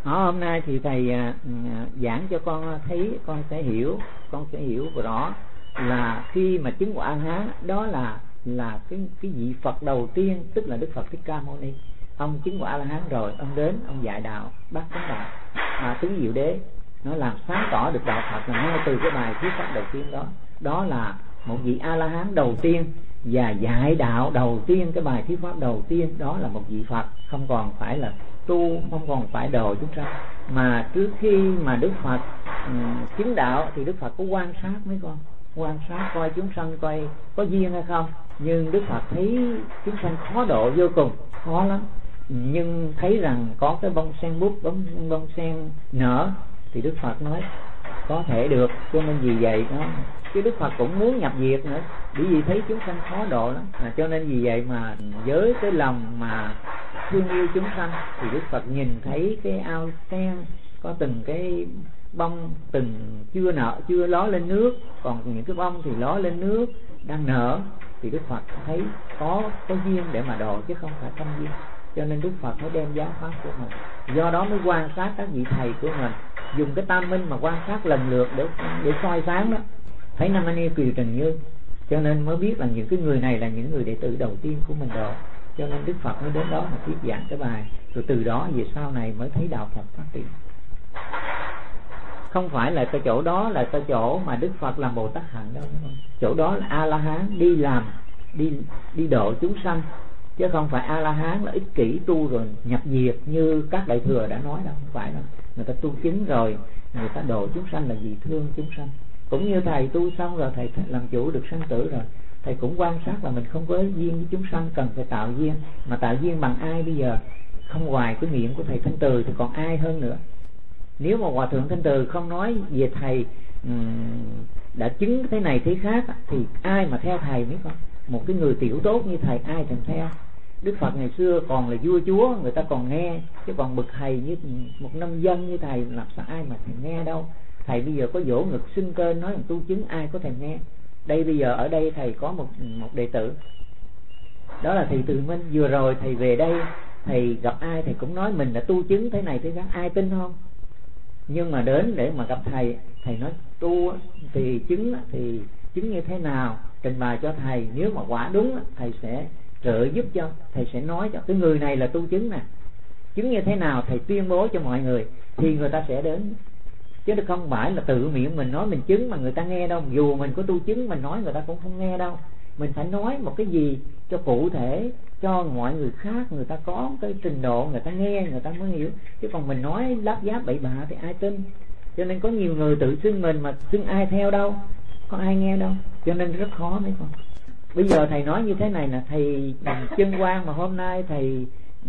Hôm nay thì thầy giảng cho con thấy con sẽ hiểu rõ là khi mà chứng quả A-la-hán đó là cái vị Phật đầu tiên, tức là Đức Phật Thích Ca Mâu Ni. Ông chứng quả A-la-hán rồi, ông đến ông dạy đạo Bát Chánh Đạo, Tứ Diệu Đế, nó làm sáng tỏ được đạo Phật là ngay từ cái bài thuyết pháp đầu tiên đó. Đó là một vị A-la-hán đầu tiên và dạy đạo đầu tiên, cái bài thuyết pháp đầu tiên đó là một vị Phật, không còn phải là tu, không còn phải độ chúng sanh. Mà trước khi mà Đức Phật chứng đạo thì Đức Phật có quan sát mấy con, quan sát coi chúng sanh coi có duyên hay không. Nhưng Đức Phật thấy chúng sanh khó độ vô cùng, khó lắm. Nhưng thấy rằng có cái bông sen bút, bông sen nở thì Đức Phật nói có thể được. Cho nên vì vậy đó, chứ Đức Phật cũng muốn nhập diệt nữa, bởi vì thấy chúng sanh khó độ lắm. Cho nên vì vậy mà với cái lòng mà thương yêu chúng sanh thì Đức Phật nhìn thấy cái ao sen có từng cái bông từng chưa ló lên nước, còn những cái bông thì ló lên nước đang nở, thì Đức Phật thấy có duyên để mà độ chứ không phải không duyên. Cho nên Đức Phật mới đem giáo pháp của mình. Do đó mới quan sát các vị thầy của mình, dùng cái tam minh mà quan sát lần lượt để soi sáng đó, thấy Nam Mani Kiều Trần Như, cho nên mới biết là những cái người này là những người đệ tử đầu tiên của mình độ. Cho nên Đức Phật mới đến đó mà thuyết giảng cái bài, rồi từ đó về sau này mới thấy đạo Phật phát triển. Không phải là cái chỗ đó là cái chỗ mà Đức Phật làm Bồ Tát hạnh đâu, chỗ đó là A-la-hán đi độ chúng sanh, chứ không phải A-la-hán là ích kỷ tu rồi nhập diệt như các đại thừa đã nói đâu, không phải đâu. Người ta tu chứng rồi người ta độ chúng sanh là vì thương chúng sanh. Cũng như thầy tu xong rồi thầy làm chủ được sanh tử rồi, thầy cũng quan sát là mình không có duyên với chúng sanh, cần phải tạo duyên. Mà tạo duyên bằng ai bây giờ? Không ngoài cái miệng của thầy Thanh Từ thì còn ai hơn nữa. Nếu mà Hòa Thượng Thanh Từ không nói về thầy đã chứng thế này thế khác thì ai mà theo thầy mới có. Một cái người tiểu tốt như thầy ai thèm theo. Đức Phật ngày xưa còn là vua chúa, người ta còn nghe, chứ còn bậc thầy như một nông dân như thầy làm sao ai mà thèm nghe đâu. Thầy bây giờ có vỗ ngực xưng kênh nói rằng tu chứng ai có thèm nghe. Đây bây giờ ở đây thầy có một đệ tử, đó là thầy Từ Minh. Vừa rồi thầy về đây, thầy gặp ai thầy cũng nói mình đã tu chứng thế này thế khác, ai tin không? Nhưng mà đến để mà gặp thầy nói tu thì chứng như thế nào, trình bày cho thầy. Nếu mà quả đúng thầy sẽ trợ giúp cho, thầy sẽ nói cho cái người này là tu chứng nè, chứng như thế nào thầy tuyên bố cho mọi người thì người ta sẽ đến. Chứ không phải là tự miệng mình nói mình chứng mà người ta nghe đâu. Dù mình có tu chứng mình nói người ta cũng không nghe đâu. Mình phải nói một cái gì cho cụ thể, cho mọi người khác, người ta có cái trình độ, người ta nghe người ta mới hiểu. Chứ còn mình nói láp giáp bậy bạ thì ai tin. Cho nên có nhiều người tự xưng mình mà xưng ai theo đâu, có ai nghe đâu. Cho nên rất khó mấy con. Bây giờ thầy nói như thế này là thầy Chân Quang mà hôm nay thầy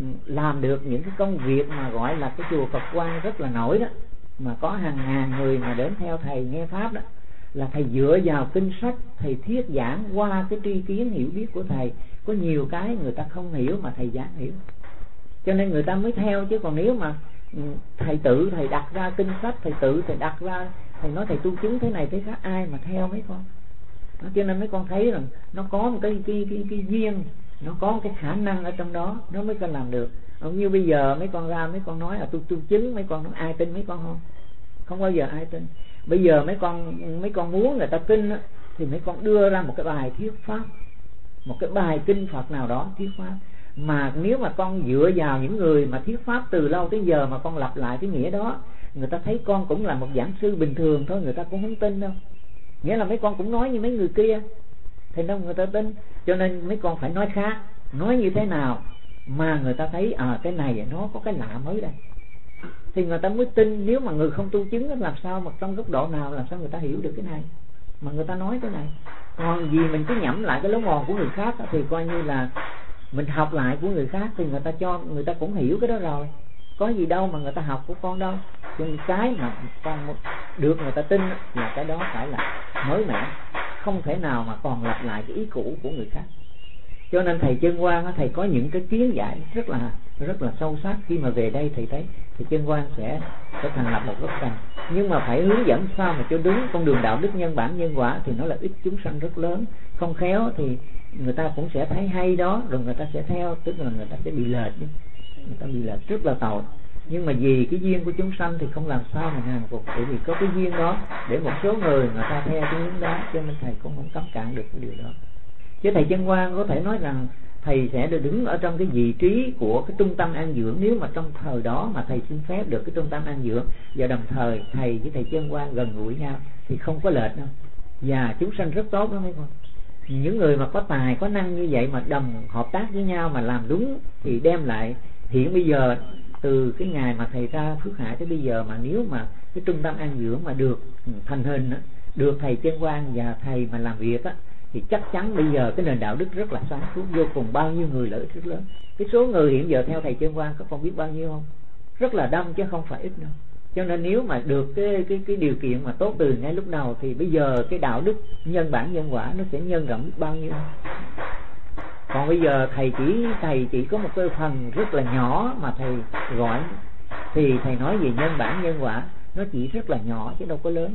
làm được những cái công việc mà gọi là cái chùa Phật Quang rất là nổi đó, mà có hàng ngàn người mà đến theo thầy nghe pháp đó, là thầy dựa vào kinh sách thầy thuyết giảng qua cái tri kiến hiểu biết của thầy. Có nhiều cái người ta không hiểu mà thầy giảng hiểu, cho nên người ta mới theo. Chứ còn nếu mà thầy tự thầy đặt ra kinh sách, thầy đặt ra, thầy nói thầy tu chứng thế này thế khác, ai mà theo mấy con. Cho nên mấy con thấy rằng nó có một cái duyên, nó có một cái khả năng ở trong đó, nó mới có làm được. Như bây giờ mấy con ra mấy con nói là tôi tu chứng, mấy con nói ai tin mấy con không? Không bao giờ ai tin. Bây giờ mấy con muốn người ta tin thì mấy con đưa ra một cái bài thuyết pháp, một cái bài kinh Phật nào đó thuyết pháp. Mà nếu mà con dựa vào những người mà thuyết pháp từ lâu tới giờ mà con lặp lại cái nghĩa đó, người ta thấy con cũng là một giảng sư bình thường thôi, người ta cũng không tin đâu. Nghĩa là mấy con cũng nói như mấy người kia thì đâu người ta tin. Cho nên mấy con phải nói khác, nói như thế nào mà người ta thấy cái này nó có cái lạ mới đây thì người ta mới tin. Nếu mà người không tu chứng làm sao mà trong góc độ nào làm sao người ta hiểu được cái này mà người ta nói cái này. Còn vì mình cứ nhẩm lại cái lỗ mòn của người khác thì coi như là mình học lại của người khác, thì người ta cũng hiểu cái đó rồi. Có gì đâu mà người ta học của con đâu. Cho nên cái mà con được người ta tin là cái đó phải là mới mẻ, không thể nào mà còn lặp lại cái ý cũ của người khác. Cho nên thầy Chân Quang thầy có những cái kiến giải rất là sâu sắc. Khi mà về đây thầy thấy thì Chân Quang sẽ thành lập một gốc cành, nhưng mà phải hướng dẫn sao mà cho đúng con đường đạo đức nhân bản nhân quả thì nó là ích chúng sanh rất lớn. Không khéo thì người ta cũng sẽ thấy hay đó rồi người ta sẽ theo, tức là người ta sẽ bị lệch, người ta bị lệch rất là tội. Nhưng mà vì cái duyên của chúng sanh thì không làm sao mà hàng phục, bởi vì có cái duyên đó để một số người ta theo cái hướng đó, cho nên thầy cũng không cấm cản được cái điều đó. Chứ thầy Chân Quang có thể nói rằng thầy sẽ được đứng ở trong cái vị trí của cái trung tâm an dưỡng, nếu mà trong thời đó mà thầy xin phép được cái trung tâm an dưỡng, và đồng thời thầy với thầy Chân Quang gần gũi nhau thì không có lệch đâu, và chúng sanh rất tốt đó mấy con. Những người mà có tài có năng như vậy mà đồng hợp tác với nhau mà làm đúng thì đem lại, hiện bây giờ từ cái ngày mà thầy ra Phước Hải tới bây giờ, mà nếu mà cái trung tâm an dưỡng mà được thành hình, được thầy Chân Quang và thầy mà làm việc á, thì chắc chắn bây giờ cái nền đạo đức rất là sáng suốt vô cùng, bao nhiêu người lợi ích rất lớn. Cái số người hiện giờ theo thầy Chân Quang có con biết bao nhiêu không? Rất là đông chứ không phải ít đâu. Cho nên nếu mà được cái điều kiện mà tốt từ ngay lúc đầu thì bây giờ cái đạo đức nhân bản nhân quả nó sẽ nhân rộng biết bao nhiêu. Còn bây giờ thầy chỉ có một cái phần rất là nhỏ mà thầy gọi, thì thầy nói về nhân bản nhân quả nó chỉ rất là nhỏ chứ đâu có lớn.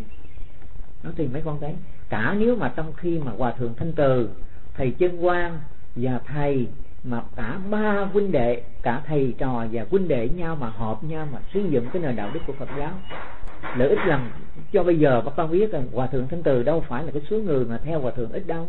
Nó thì mấy con thấy cả nếu mà trong khi mà Hòa Thượng Thanh Từ, thầy Chân Quang và thầy mà cả ba huynh đệ, cả thầy trò và huynh đệ nhau mà hợp nhau mà xây dựng cái nền đạo đức của Phật giáo, lợi ích làm cho bây giờ các con biết rằng Hòa Thượng Thanh Từ đâu phải là cái số người mà theo Hòa Thượng ít đâu,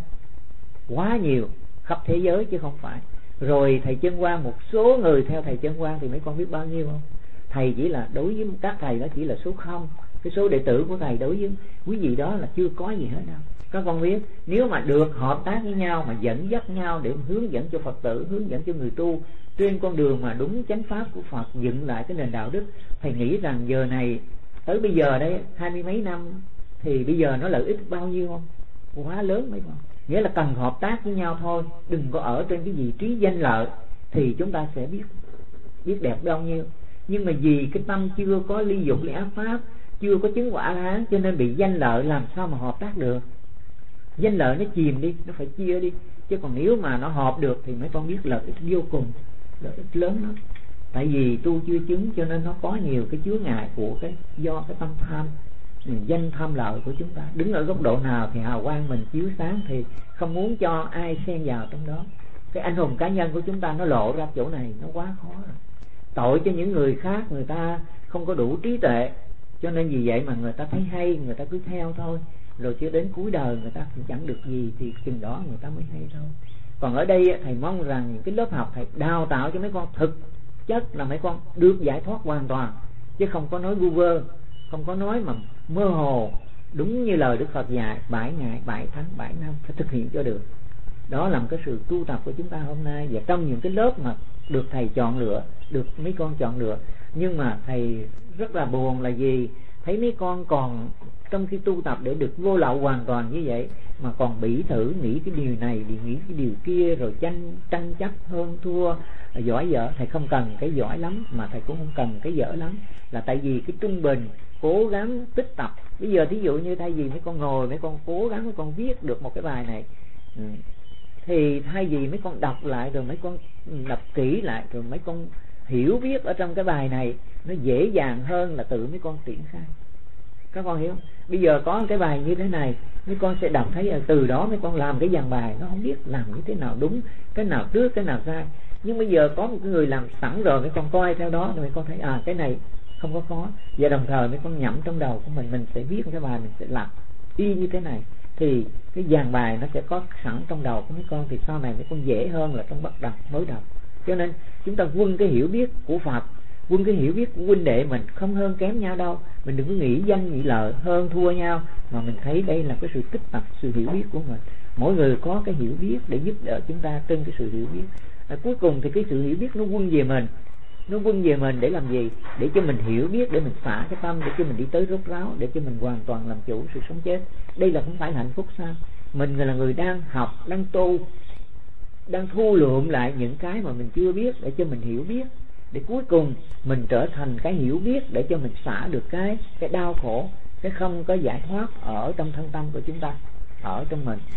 quá nhiều khắp thế giới chứ không phải. Rồi thầy Chân Quang, một số người theo thầy Chân Quang thì mấy con biết bao nhiêu không? Thầy chỉ là đối với các thầy đó chỉ là số 0, cái số đệ tử của thầy đối với quý vị đó là chưa có gì hết đâu. Các con biết nếu mà được hợp tác với nhau mà dẫn dắt nhau để hướng dẫn cho Phật tử, hướng dẫn cho người tu trên con đường mà đúng chánh pháp của Phật, dựng lại cái nền đạo đức, thầy nghĩ rằng giờ này tới bây giờ đây 20 mấy năm thì bây giờ nó lợi ích bao nhiêu không? Quá lớn mấy con. Nghĩa là cần hợp tác với nhau thôi, đừng có ở trên cái vị trí danh lợi thì chúng ta sẽ biết đẹp bao nhiêu. Nhưng mà vì cái tâm chưa có ly dục ly ác pháp, chưa có chứng quả A-la-hán, cho nên bị danh lợi làm sao mà hợp tác được. Danh lợi nó chìm đi, nó phải chia đi. Chứ còn nếu mà nó hợp được thì mấy con biết lợi ích vô cùng, lợi ích lớn lắm. Tại vì tu chưa chứng cho nên nó có nhiều cái chướng ngại của do cái tâm tham, danh tham lợi của chúng ta. Đứng ở góc độ nào thì hào quang mình chiếu sáng thì không muốn cho ai xen vào trong đó. Cái anh hùng cá nhân của chúng ta nó lộ ra chỗ này nó quá khó rồi. Tội cho những người khác, người ta không có đủ trí tuệ, cho nên vì vậy mà người ta thấy hay, người ta cứ theo thôi, rồi chưa đến cuối đời người ta cũng chẳng được gì thì chừng đó người ta mới hay thôi. Còn ở đây thầy mong rằng những cái lớp học thầy đào tạo cho mấy con thực chất là mấy con được giải thoát hoàn toàn, chứ không có nói vu vơ, không có nói mà mơ hồ. Đúng như lời Đức Phật dạy, 7 ngày 7 tháng 7 năm phải thực hiện cho được. Đó là một cái sự tu tập của chúng ta hôm nay. Và trong những cái lớp mà được thầy chọn lựa, được mấy con chọn lựa, nhưng mà thầy rất là buồn là gì? Thấy mấy con còn trong khi tu tập để được vô lậu hoàn toàn như vậy mà còn bỉ thử, nghĩ cái điều này, nghĩ cái điều kia, rồi tranh chấp hơn thua, giỏi dở. Thầy không cần cái giỏi lắm, mà thầy cũng không cần cái dở lắm, là tại vì cái trung bình cố gắng tích tập. Bây giờ thí dụ như thay vì mấy con ngồi, mấy con cố gắng mấy con viết được một cái bài này, thì thay vì mấy con đọc lại rồi mấy con đọc kỹ lại rồi mấy con hiểu biết ở trong cái bài này, nó dễ dàng hơn là tự mấy con triển khai. Các con hiểu không? Bây giờ có cái bài như thế này, mấy con sẽ đọc thấy từ đó mấy con làm cái dàn bài, nó không biết làm như thế nào đúng, cái nào trước cái nào sai. Nhưng bây giờ có một cái người làm sẵn rồi, mấy con coi theo đó rồi mấy con thấy cái này không có khó. Và đồng thời mấy con nhẩm trong đầu của mình sẽ viết cái bài, mình sẽ làm y như thế này, thì cái dàn bài nó sẽ có sẵn trong đầu của mấy con, thì sau này mấy con dễ hơn là trong bắt đầu mới đọc. Cho nên chúng ta quân cái hiểu biết của Phật, quân cái hiểu biết của huynh đệ mình không hơn kém nhau đâu. Mình đừng có nghĩ danh nghĩ lợi hơn thua nhau, mà mình thấy đây là cái sự tích tập, sự hiểu biết của mình. Mỗi người có cái hiểu biết để giúp đỡ chúng ta trên cái sự hiểu biết. Cuối cùng thì cái sự hiểu biết nó quân về mình. Nó quân về mình để làm gì? Để cho mình hiểu biết, để mình xả cái tâm, để cho mình đi tới rốt ráo, để cho mình hoàn toàn làm chủ sự sống chết. Đây là không phải là hạnh phúc sao? Mình là người đang học, đang tu, đang thu lượm lại những cái mà mình chưa biết để cho mình hiểu biết, để cuối cùng mình trở thành cái hiểu biết để cho mình xả được cái đau khổ, cái không có giải thoát ở trong thân tâm của chúng ta, ở trong mình.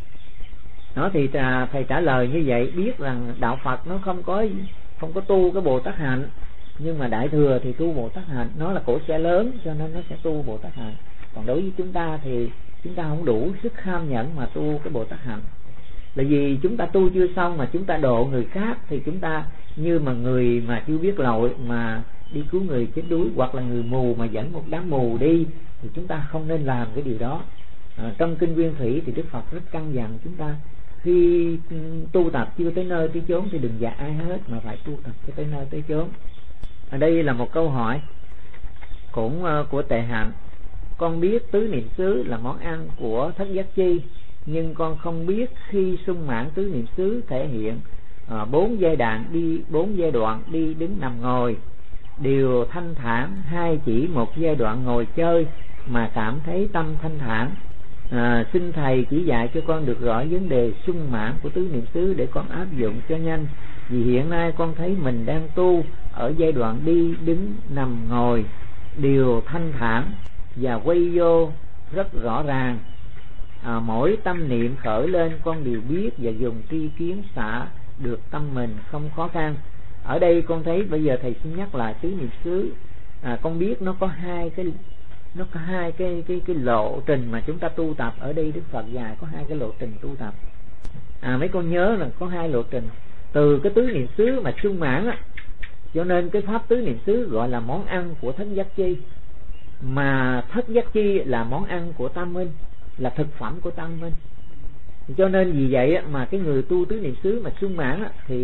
Nó thì thầy trả lời như vậy, biết rằng đạo Phật nó không có tu cái Bồ Tát hạnh, nhưng mà Đại Thừa thì tu Bồ Tát hạnh. Nó là cỗ xe lớn cho nên nó sẽ tu Bồ Tát hạnh. Còn đối với chúng ta thì chúng ta không đủ sức kham nhẫn mà tu cái Bồ Tát hạnh. Là vì chúng ta tu chưa xong mà chúng ta độ người khác, thì chúng ta như mà người mà chưa biết lỗi mà đi cứu người chết đuối, hoặc là người mù mà dẫn một đám mù đi, thì chúng ta không nên làm cái điều đó. Trong kinh Nguyên Thủy thì Đức Phật rất căn dặn chúng ta khi tu tập chưa tới nơi tới chốn thì đừng dạy ai hết, mà phải tu tập cho tới nơi tới chốn. Ở đây là một câu hỏi cũng của Tệ Hạnh: con biết tứ niệm xứ là món ăn của thất giác chi, nhưng con không biết khi sung mãn tứ niệm xứ thể hiện 4 giai đoạn đi đứng nằm ngồi đều thanh thản, hay chỉ một giai đoạn ngồi chơi mà cảm thấy tâm thanh thản. Xin thầy chỉ dạy cho con được rõ vấn đề sung mãn của tứ niệm xứ để con áp dụng cho nhanh, vì hiện nay con thấy mình đang tu ở giai đoạn đi đứng nằm ngồi đều thanh thản và quay vô rất rõ ràng. Mỗi tâm niệm khởi lên con đều biết và dùng tri kiến xả được tâm mình, không khó khăn. Ở đây con thấy bây giờ thầy xin nhắc lại tứ niệm xứ. Con biết nó có hai cái lộ trình mà chúng ta tu tập. Ở đây Đức Phật dạy có 2 cái lộ trình tu tập. Mấy con nhớ là có 2 lộ trình. Từ cái tứ niệm xứ mà sung mãn á, cho nên cái pháp tứ niệm xứ gọi là món ăn của thất giác chi, mà thất giác chi là món ăn của tam minh, là thực phẩm của tam minh. Cho nên vì vậy mà cái người tu tứ niệm xứ mà sung mãn thì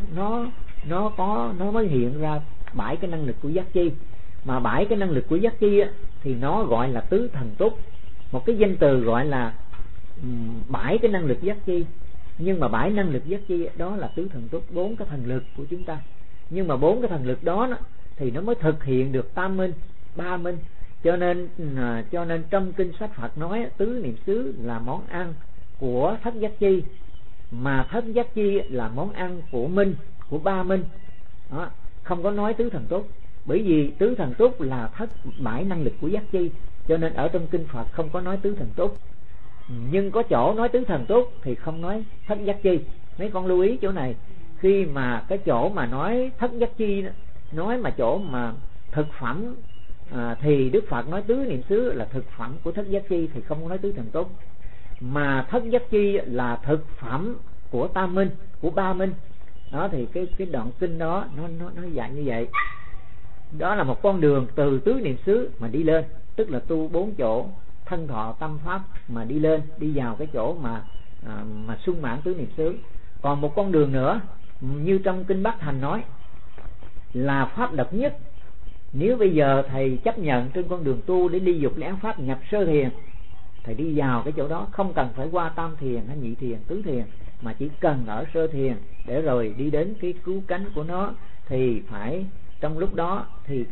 nó mới hiện ra 7 cái năng lực của giác chi. Mà 7 cái năng lực của giác chi thì nó gọi là tứ thần túc. Một cái danh từ gọi là 7 cái năng lực giác chi, nhưng mà 7 năng lực giác chi đó là tứ thần túc, 4 cái thần lực của chúng ta. Nhưng mà 4 cái thần lực đó thì nó mới thực hiện được tam minh, ba minh. Cho nên trong kinh sách Phật nói tứ niệm xứ là món ăn của thất giác chi, mà thất giác chi là món ăn của minh, của ba minh đó. Không có nói tứ thần túc, bởi vì tứ thần túc là 7 năng lực của giác chi, cho nên ở trong kinh Phật không có nói tứ thần túc. Nhưng có chỗ nói tứ thần túc thì không nói thất giác chi. Mấy con lưu ý chỗ này. Khi mà cái chỗ mà nói thất giác chi, nói mà chỗ mà thực phẩm thì Đức Phật nói tứ niệm xứ là thực phẩm của thất giác chi, thì không có nói tứ thần túc. Mà thất giác chi là thực phẩm của tam minh, của ba minh đó, thì cái đoạn kinh đó nó dạy như vậy. Đó là một con đường từ tứ niệm xứ mà đi lên, tức là tu 4 chỗ thân thọ tâm pháp mà đi lên, đi vào cái chỗ mà sung mãn tứ niệm xứ. Còn một con đường nữa như trong kinh Bắc Thành nói là pháp độc nhất. Nếu bây giờ thầy chấp nhận trên con đường tu để đi dục lén pháp nhập sơ thiền, thầy đi vào cái chỗ đó không cần phải qua tam thiền hay nhị thiền, tứ thiền, mà chỉ cần ở sơ thiền để rồi đi đến cái cứu cánh của nó, thì phải trong lúc đó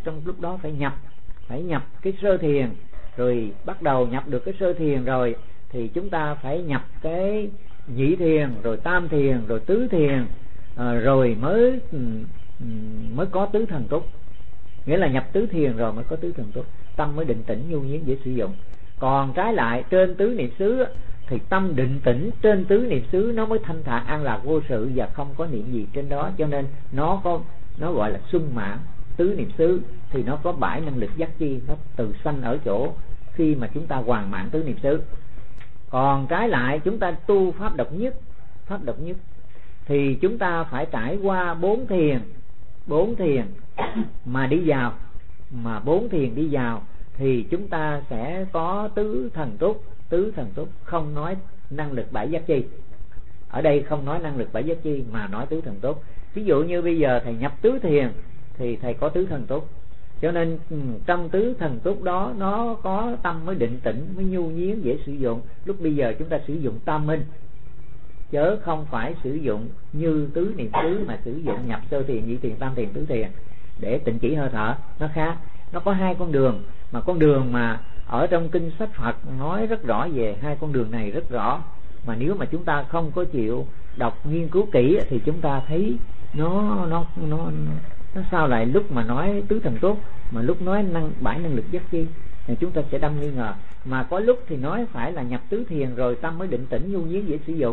phải nhập cái sơ thiền. Rồi bắt đầu nhập được cái sơ thiền rồi thì chúng ta phải nhập cái nhị thiền, rồi tam thiền, rồi tứ thiền, rồi mới có tứ thần túc. Nghĩa là nhập tứ thiền rồi mới có tứ thần túc, tâm mới định tĩnh nhu nhiên dễ sử dụng. Còn trái lại trên tứ niệm xứ thì tâm định tĩnh trên tứ niệm xứ nó mới thanh thản an lạc vô sự và không có niệm gì trên đó, cho nên nó gọi là sung mãn tứ niệm xứ. Thì nó có 7 năng lực giác chi, nó từ sanh ở chỗ khi mà chúng ta hoàn mãn tứ niệm xứ. Còn trái lại chúng ta tu pháp độc nhất thì chúng ta phải trải qua 4 thiền mà đi vào, mà 4 thiền đi vào thì chúng ta sẽ có tứ thần túc. Không nói năng lực 7 giác chi. Ở đây không nói năng lực 7 giác chi mà nói tứ thần túc. Ví dụ như bây giờ thầy nhập tứ thiền thì thầy có tứ thần túc. Cho nên trong tứ thần túc đó nó có tâm mới định tĩnh, mới nhu nhiên dễ sử dụng. Lúc bây giờ chúng ta sử dụng tam minh, chớ không phải sử dụng như tứ niệm xứ mà sử dụng nhập sơ thiền, nhị thiền, tam thiền, tứ thiền để tịnh chỉ hơi thở. Nó khác. Nó có 2 con đường, mà con đường mà ở trong kinh sách Phật nói rất rõ về 2 con đường này rất rõ. Mà nếu mà chúng ta không có chịu đọc nghiên cứu kỹ thì chúng ta thấy nó sao lại lúc mà nói tứ thần túc mà lúc nói 7 năng lực giác chi, thì chúng ta sẽ đâm nghi ngờ. Mà có lúc thì nói phải là nhập tứ thiền rồi tâm mới định tĩnh nhu nhiên dễ sử dụng.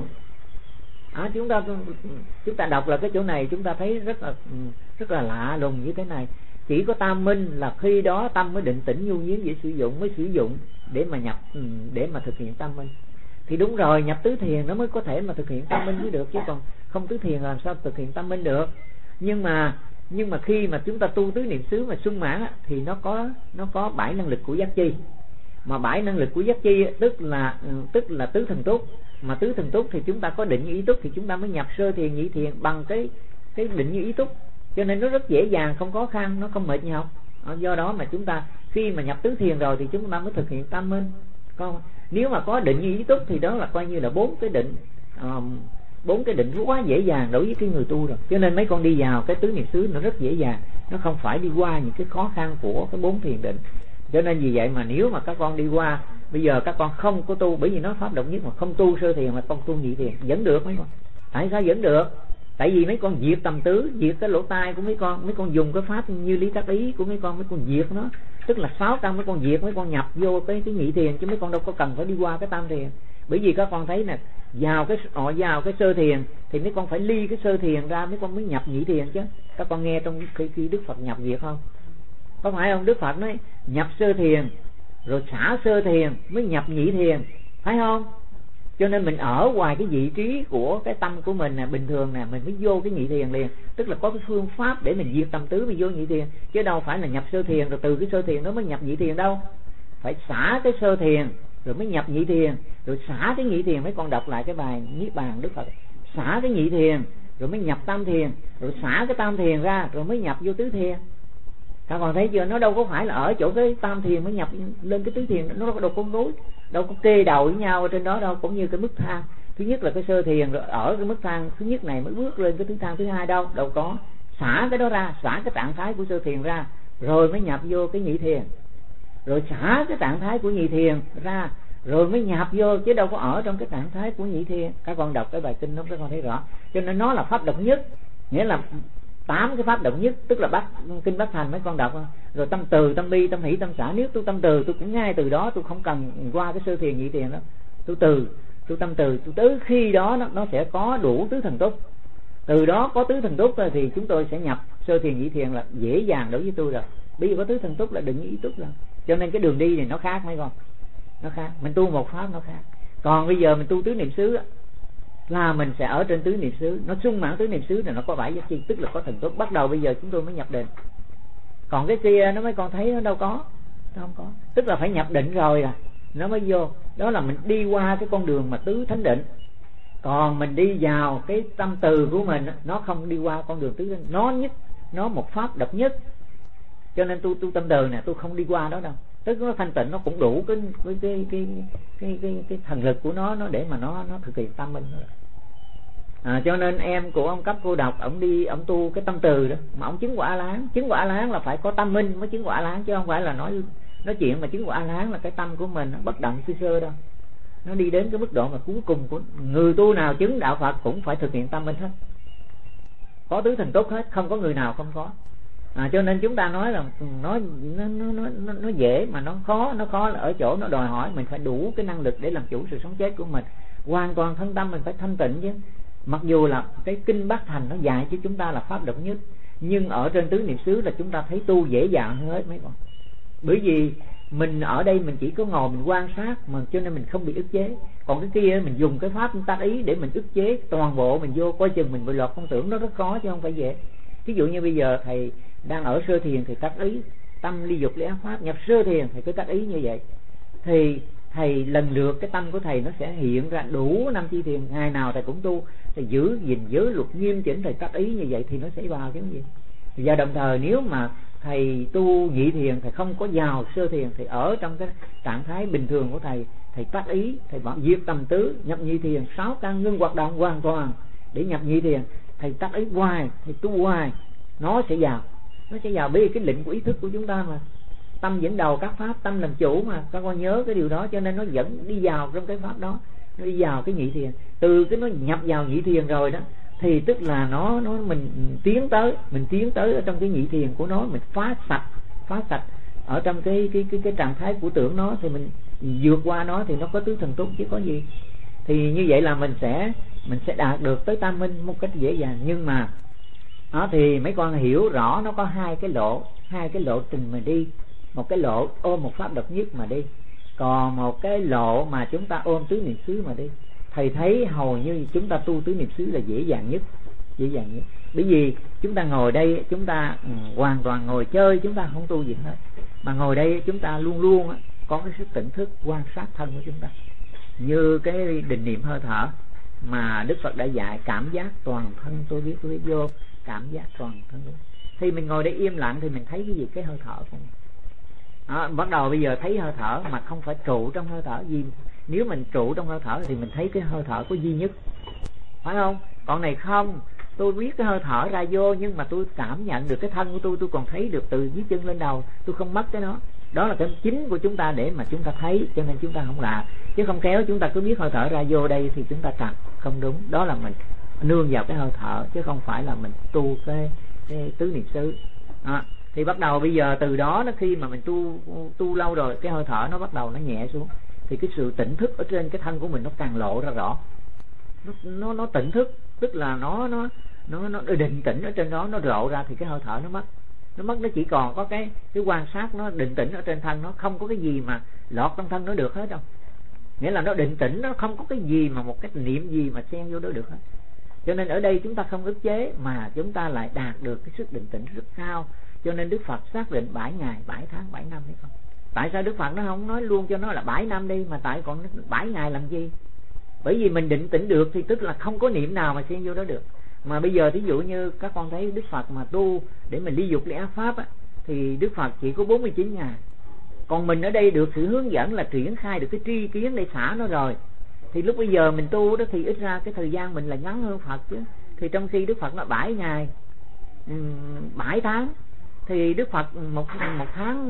Chúng ta đọc là cái chỗ này chúng ta thấy rất là lạ lùng như thế này. Chỉ có tam minh là khi đó tâm mới định tĩnh nhu nhiên dễ sử dụng, mới sử dụng để mà nhập, để mà thực hiện tam minh. Thì đúng rồi, nhập tứ thiền nó mới có thể mà thực hiện tam minh mới được, chứ còn không tứ thiền làm sao thực hiện tam minh được. Nhưng mà Nhưng mà khi mà chúng ta tu tứ niệm xứ mà sung mãn á, thì nó có 7 năng lực của giác chi. Mà 7 năng lực của giác chi á, tức là tứ thần túc. Mà tứ thần túc thì chúng ta có định như ý túc, thì chúng ta mới nhập sơ thiền nhị thiền bằng cái định như ý túc. Cho nên nó rất dễ dàng, không khó khăn, nó không mệt như học. Do đó mà chúng ta khi mà nhập tứ thiền rồi thì chúng ta mới thực hiện tam minh. Còn nếu mà có định như ý túc thì đó là coi như là 4 cái định, 4 cái định quá dễ dàng đối với cái người tu rồi. Cho nên mấy con đi vào cái tứ niệm xứ nó rất dễ dàng, nó không phải đi qua những cái khó khăn của cái 4 thiền định. Cho nên vì vậy mà nếu mà các con đi qua, bây giờ các con không có tu, bởi vì nó pháp độc nhất mà không tu sơ thiền mà con tu nhị thiền vẫn được mấy con. Tại sao vẫn được? Tại vì mấy con diệt tầm tứ, diệt cái lỗ tai của mấy con dùng cái pháp như lý tác ý của mấy con diệt nó, tức là 6 căn mấy con diệt, mấy con nhập vô cái nhị thiền, chứ mấy con đâu có cần phải đi qua cái tam thiền. Bởi vì các con thấy nè, vào cái sơ thiền thì mấy con phải ly cái sơ thiền ra mấy con mới nhập nhị thiền chứ. Các con nghe trong khi Đức Phật nhập diệt không? Có phải không? Đức Phật nói nhập sơ thiền rồi xả sơ thiền mới nhập nhị thiền, phải không? Cho nên mình ở ngoài cái vị trí của cái tâm của mình nè, bình thường nè, mình mới vô cái nhị thiền liền. Tức là có cái phương pháp để mình diệt tầm tứ mình vô nhị thiền, chứ đâu phải là nhập sơ thiền rồi từ cái sơ thiền đó mới nhập nhị thiền đâu. Phải xả cái sơ thiền rồi mới nhập nhị thiền, rồi xả cái nhị thiền. Mấy con đọc lại cái bài Niết Bàn Đức Phật, xả cái nhị thiền rồi mới nhập tam thiền, rồi xả cái tam thiền ra rồi mới nhập vô tứ thiền. Các con thấy chưa? Nó đâu có phải là ở chỗ cái tam thiền mới nhập lên cái tứ thiền, nó đâu có nối, đâu có kê đầu với nhau ở trên đó đâu. Cũng như cái mức thang, thứ nhất là cái sơ thiền, rồi ở cái mức thang thứ nhất này mới bước lên cái thứ thang thứ hai đâu có. Xả cái đó ra, xả cái trạng thái của sơ thiền ra rồi mới nhập vô cái nhị thiền, rồi xả cái trạng thái của nhị thiền ra rồi mới nhập vô, chứ đâu có ở trong cái trạng thái của nhị thiền. Các con đọc cái bài kinh đó các con thấy rõ. Cho nên nó là pháp độc nhất, nghĩa là 8 cái pháp độc nhất, tức là kinh Bát Thành mấy con đọc. Rồi tâm từ, tâm bi, tâm hỷ, tâm xả. Nếu tôi tâm từ tôi cũng ngay từ đó, tôi không cần qua cái sơ thiền nhị thiền đó. Tôi tâm từ, tôi tới khi đó nó sẽ có đủ tứ thần túc. Từ đó có tứ thần túc rồi thì chúng tôi sẽ nhập sơ thiền nhị thiền là dễ dàng đối với tôi rồi. Bây giờ có tứ thần túc là đừng ý túc rồi. Cho nên cái đường đi này nó khác mấy con, nó khác. Mình tu một pháp nó khác. Còn bây giờ mình tu tứ niệm xứ là mình sẽ ở trên tứ niệm xứ, nó sung mãn tứ niệm xứ là nó có 7 giác chi, tức là có thần túc. Bắt đầu bây giờ chúng tôi mới nhập định. Còn cái kia nó mấy con thấy nó đâu có, nó không có. Tức là phải nhập định rồi nó mới vô. Đó là mình đi qua cái con đường mà tứ thánh định. Còn mình đi vào cái tâm từ của mình, nó không đi qua con đường tứ thánh định. Nó một pháp độc nhất. Cho nên tu tâm từ nè, tôi không đi qua đó đâu. Tức nó thanh tịnh, nó cũng đủ cái thần lực của nó để mà nó thực hiện tâm minh rồi. Cho nên em của ông Cấp Cô Độc, ông tu cái tâm từ đó mà ông chứng quả A-la-hán. Chứng quả A-la-hán là phải có tâm minh mới chứng quả A-la-hán, chứ không phải là nói chuyện mà chứng quả A-la-hán là cái tâm của mình nó bất động sơ đâu. Nó đi đến cái mức độ mà cuối cùng của người tu nào chứng đạo Phật cũng phải thực hiện tâm minh hết, có tứ thần túc hết, không có người nào không có. Cho nên chúng ta nói là nó dễ mà nó khó là ở chỗ nó đòi hỏi mình phải đủ cái năng lực để làm chủ sự sống chết của mình. Hoàn toàn thân tâm mình phải thanh tịnh chứ. Mặc dù là cái kinh Bát Thành nó dạy cho chúng ta là pháp độc nhất, nhưng ở trên tứ niệm xứ là chúng ta thấy tu dễ dàng hơn hết mấy con. Bởi vì mình ở đây mình chỉ có ngồi mình quan sát mà, cho nên mình không bị ức chế. Còn cái kia mình dùng cái pháp tác ý để mình ức chế toàn bộ mình vô, coi chừng mình bị lọt con tưởng, nó rất khó chứ không phải dễ. Ví dụ như bây giờ thầy đang ở sơ thiền thì tác ý tâm ly dục ly ác pháp, nhập sơ thiền thì cứ tác ý như vậy, thì thầy lần lượt cái tâm của thầy nó sẽ hiện ra đủ 5 chi thiền. Ngày nào thầy cũng tu, thầy giữ gìn giới luật nghiêm chỉnh, thầy tác ý như vậy thì nó sẽ vào cái gì. Và đồng thời nếu mà thầy tu nhị thiền, thầy không có vào sơ thiền, thì ở trong cái trạng thái bình thường của thầy tác ý, thầy bảo diệt tầm tứ, nhập nhị thiền, 6 căn ngưng hoạt động hoàn toàn để nhập nhị thiền. Thầy tác ý hoài, thầy tu hoài, nó sẽ vào bởi vì cái lệnh của ý thức của chúng ta mà, tâm dẫn đầu các pháp, tâm làm chủ mà, các con nhớ cái điều đó. Cho nên nó dẫn đi vào trong cái pháp đó, nó đi vào cái nhị thiền. Từ cái nó nhập vào nhị thiền rồi đó thì tức là mình tiến tới ở trong cái nhị thiền của nó, mình phá sạch ở trong cái trạng thái của tưởng nó, thì mình vượt qua nó thì nó có tứ thần túc chứ có gì. Thì như vậy là mình sẽ đạt được tới tam minh một cách dễ dàng. Nhưng mà đó thì mấy con hiểu rõ nó có hai cái lộ trình mà đi. Một cái lộ ôm một pháp độc nhất mà đi, còn một cái lộ mà chúng ta ôm tứ niệm xứ mà đi. Thầy thấy hầu như chúng ta tu tứ niệm xứ là dễ dàng nhất. Bởi vì chúng ta ngồi đây, chúng ta hoàn toàn ngồi chơi, chúng ta không tu gì hết. Mà ngồi đây chúng ta luôn luôn có cái sức tỉnh thức quan sát thân của chúng ta. Như cái định niệm hơi thở mà Đức Phật đã dạy, cảm giác toàn thân tôi biết vô, cảm giác toàn thân tôi. Thì mình ngồi đây im lặng thì mình thấy cái gì? Cái hơi thở của mình. Bắt đầu bây giờ thấy hơi thở mà không phải trụ trong hơi thở gì. Nếu mình trụ trong hơi thở thì mình thấy cái hơi thở có duy nhất, phải không? Còn này không, tôi biết cái hơi thở ra vô, nhưng mà tôi cảm nhận được cái thân của tôi còn thấy được từ dưới chân lên đầu, tôi không mất cái đó. Đó là cái chính của chúng ta để mà chúng ta thấy, cho nên chúng ta không làm. Chứ không kéo chúng ta cứ biết hơi thở ra vô đây thì chúng ta trật, không đúng. Đó là mình nương vào cái hơi thở, chứ không phải là mình tu cái tứ niệm xứ. Thì bắt đầu bây giờ từ đó khi mà mình tu lâu rồi, cái hơi thở nó bắt đầu nó nhẹ xuống, thì cái sự tỉnh thức ở trên cái thân của mình nó càng lộ ra rõ. Nó tỉnh thức, tức là nó định tĩnh ở trên đó, nó rộ ra, thì cái hơi thở nó mất, nó chỉ còn có cái quan sát, nó định tĩnh ở trên thân, nó không có cái gì mà lọt trong thân nó được hết đâu. Nghĩa là nó định tĩnh, nó không có cái gì mà một cái niệm gì mà xen vô đó được hết. Cho nên ở đây chúng ta không ức chế mà chúng ta lại đạt được cái sức định tĩnh rất cao. Cho nên Đức Phật xác định 7 ngày, 7 tháng, 7 năm hay không? Tại sao Đức Phật nó không nói luôn cho nó là 7 năm đi, mà tại còn 7 ngày làm gì? Bởi vì mình định tĩnh được thì tức là không có niệm nào mà xen vô đó được. Mà bây giờ thí dụ như các con thấy Đức Phật mà tu để mình ly dục ly ác pháp thì Đức Phật chỉ có 49 ngày. Còn mình ở đây được sự hướng dẫn là triển khai được cái tri kiến để xả nó rồi, thì lúc bây giờ mình tu đó thì ít ra cái thời gian mình là ngắn hơn Phật chứ. Thì trong khi Đức Phật nó 7 ngày 7 tháng, thì Đức Phật một tháng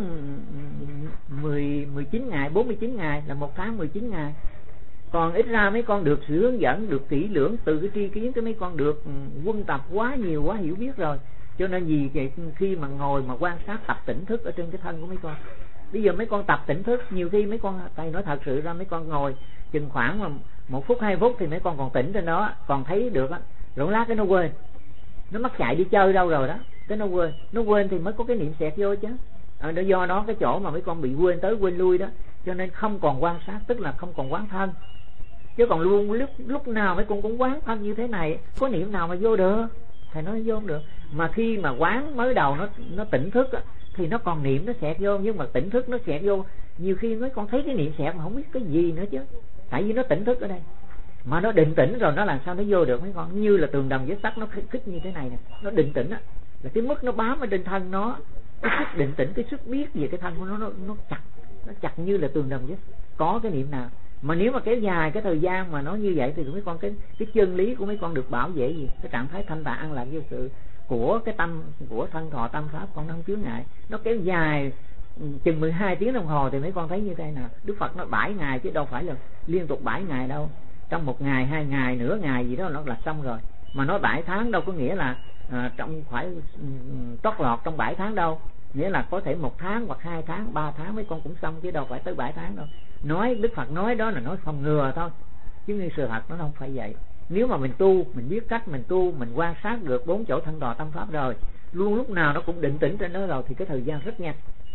19 ngày, 49 ngày là một tháng 19 ngày. Còn ít ra mấy con được sự hướng dẫn, được kỹ lưỡng từ cái tri kiến, cái mấy con được quân tập quá nhiều, quá hiểu biết rồi. Cho nên vì vậy khi mà ngồi mà quan sát tập tỉnh thức ở trên cái thân của mấy con, bây giờ mấy con tập tỉnh thức, nhiều khi mấy con thầy nói thật sự ra, mấy con ngồi chừng khoảng mà 1 phút 2 phút thì mấy con còn tỉnh trên đó, còn thấy được á, rồi lát cái nó quên, nó mắc chạy đi chơi đâu rồi đó, cái nó quên thì mới có cái niệm xẹt vô chứ. Nó do đó cái chỗ mà mấy con bị quên tới quên lui đó, cho nên không còn quan sát, tức là không còn quán thân. Chứ còn luôn lúc nào mấy con cũng quán thân như thế này, có niệm nào mà vô được? Thầy nói vô không được. Mà khi mà quán mới đầu nó tỉnh thức á, thì nó còn niệm nó xẹt vô, nhưng mà tỉnh thức nó xẹt vô, nhiều khi mấy con thấy cái niệm xẹt mà không biết cái gì nữa chứ. Tại vì nó tỉnh thức ở đây, mà nó định tĩnh rồi nó làm sao nó vô được mấy con? Như là tường đồng với sắt, nó khích như thế này nè, nó định tĩnh á, là cái mức nó bám ở trên thân nó, cái sức định tĩnh, cái sức biết về cái thân của nó chặt như là tường đồng với có cái niệm nào. Mà nếu mà kéo dài cái thời gian mà nó như vậy thì mấy con cái chân lý của mấy con được bảo vệ gì? Cái trạng thái thanh tạng an lạc vô sự của cái tâm, của thân thọ tâm pháp con không chứa ngại. Nó kéo dài chừng 12 tiếng đồng hồ thì mấy con thấy như thế nào? Đức Phật nói 7 ngày chứ đâu phải là liên tục 7 ngày đâu. Trong 1 ngày, 2 ngày, nửa ngày gì đó nó là xong rồi. Mà nói 7 tháng đâu có nghĩa là trong phải trót lọt trong 7 tháng đâu. Nghĩa là có thể 1 tháng hoặc 2 tháng, 3 tháng mấy con cũng xong, chứ đâu phải tới 7 tháng đâu. Nói Đức Phật nói đó là nói phòng ngừa thôi, chứ như sự thật nó không phải vậy. Nếu mà mình tu, mình biết cách mình tu, mình quan sát được 4 chỗ thân đò tâm pháp rồi, luôn lúc nào nó cũng định tĩnh trên đó rồi, thì cái thời gian rất nhanh.